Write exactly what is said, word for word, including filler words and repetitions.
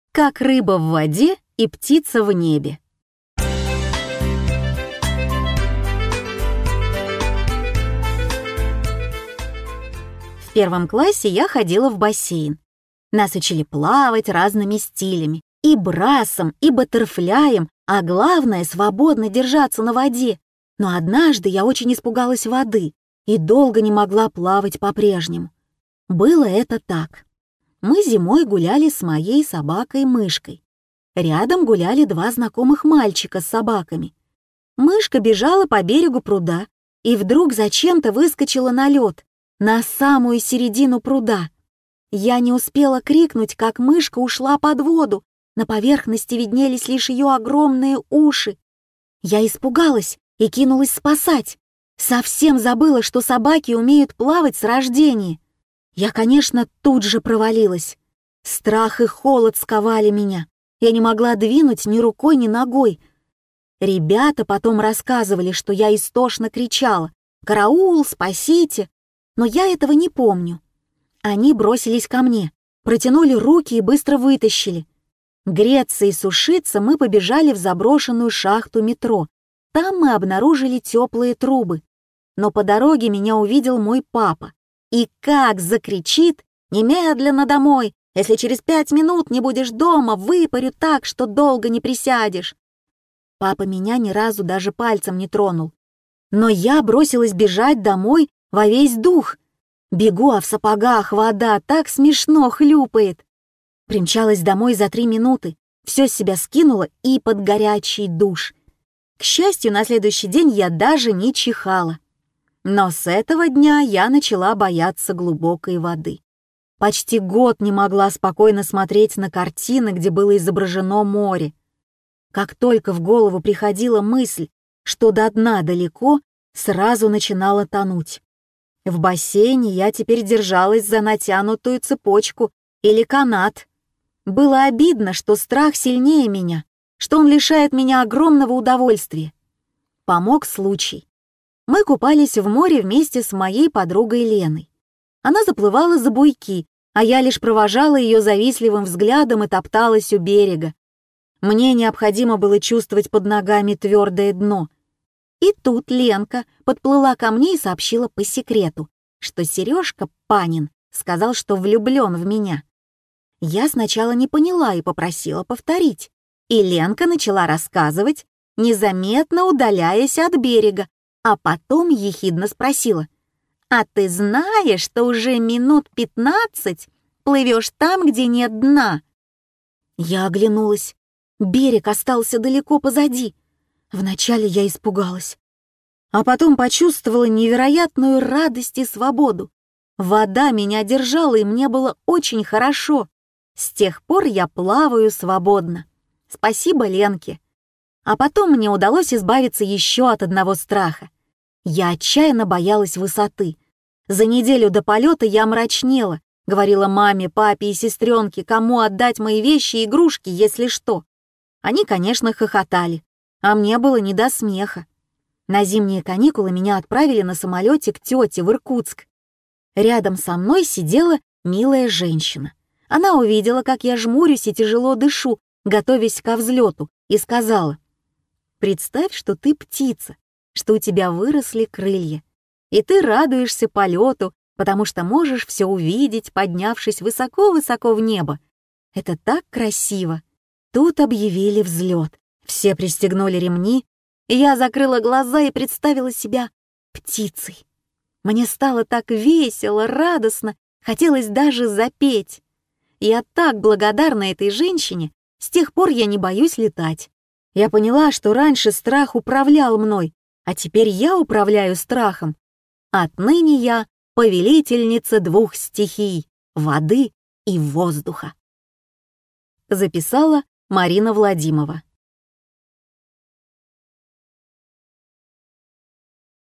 Как рыба в воде и птица в небе. В первом классе я ходила в бассейн. Нас учили плавать разными стилями. И брасом, и баттерфляем, а главное — свободно держаться на воде. Но однажды я очень испугалась воды и долго не могла плавать по-прежнему. Было это так. Мы зимой гуляли с моей собакой-мышкой. Рядом гуляли два знакомых мальчика с собаками. Мышка бежала по берегу пруда и вдруг зачем-то выскочила на лед, на самую середину пруда. Я не успела крикнуть, как мышка ушла под воду. На поверхности виднелись лишь ее огромные уши. Я испугалась и кинулась спасать. Совсем забыла, что собаки умеют плавать с рождения. Я, конечно, тут же провалилась. Страх и холод сковали меня. Я не могла двинуть ни рукой, ни ногой. Ребята потом рассказывали, что я истошно кричала: «Караул, спасите!» Но я этого не помню. Они бросились ко мне, протянули руки и быстро вытащили. Греться и сушиться мы побежали в заброшенную шахту метро. Там мы обнаружили теплые трубы. Но по дороге меня увидел мой папа. И как закричит: «Немедленно домой! Если через пять минут не будешь дома, выпарю так, что долго не присядешь!» Папа меня ни разу даже пальцем не тронул. Но я бросилась бежать домой во весь дух. Бегу, а в сапогах вода так смешно хлюпает. Примчалась домой за три минуты, все с себя скинула и под горячий душ. К счастью, на следующий день я даже не чихала. Но с этого дня я начала бояться глубокой воды. Почти год не могла спокойно смотреть на картины, где было изображено море. Как только в голову приходила мысль, что до дна далеко, сразу начинала тонуть. В бассейне я теперь держалась за натянутую цепочку или канат. Было обидно, что страх сильнее меня, что он лишает меня огромного удовольствия. Помог случай. Мы купались в море вместе с моей подругой Леной. Она заплывала за буйки, а я лишь провожала ее завистливым взглядом и топталась у берега. Мне необходимо было чувствовать под ногами твердое дно. И тут Ленка подплыла ко мне и сообщила по секрету, что Сережка Панин сказал, что влюблен в меня. Я сначала не поняла и попросила повторить. И Ленка начала рассказывать, незаметно удаляясь от берега, а потом ехидно спросила: «А ты знаешь, что уже минут пятнадцать плывешь там, где нет дна?» Я оглянулась. Берег остался далеко позади. Вначале я испугалась, а потом почувствовала невероятную радость и свободу. Вода меня держала, и мне было очень хорошо. С тех пор я плаваю свободно. Спасибо Ленке. А потом мне удалось избавиться еще от одного страха. Я отчаянно боялась высоты. За неделю до полета я мрачнела, говорила маме, папе и сестренке, кому отдать мои вещи и игрушки, если что. Они, конечно, хохотали, а мне было не до смеха. На зимние каникулы меня отправили на самолете к тете в Иркутск. Рядом со мной сидела милая женщина. Она увидела, как я жмурюсь и тяжело дышу, готовясь ко взлету, и сказала: «Представь, что ты птица, что у тебя выросли крылья, и ты радуешься полету, потому что можешь все увидеть, поднявшись высоко-высоко в небо. Это так красиво!» Тут объявили взлет. Все пристегнули ремни, и я закрыла глаза и представила себя птицей. Мне стало так весело, радостно, хотелось даже запеть. Я так благодарна этой женщине, с тех пор я не боюсь летать. Я поняла, что раньше страх управлял мной, а теперь я управляю страхом. Отныне я повелительница двух стихий — воды и воздуха. Записала Марина Владимова.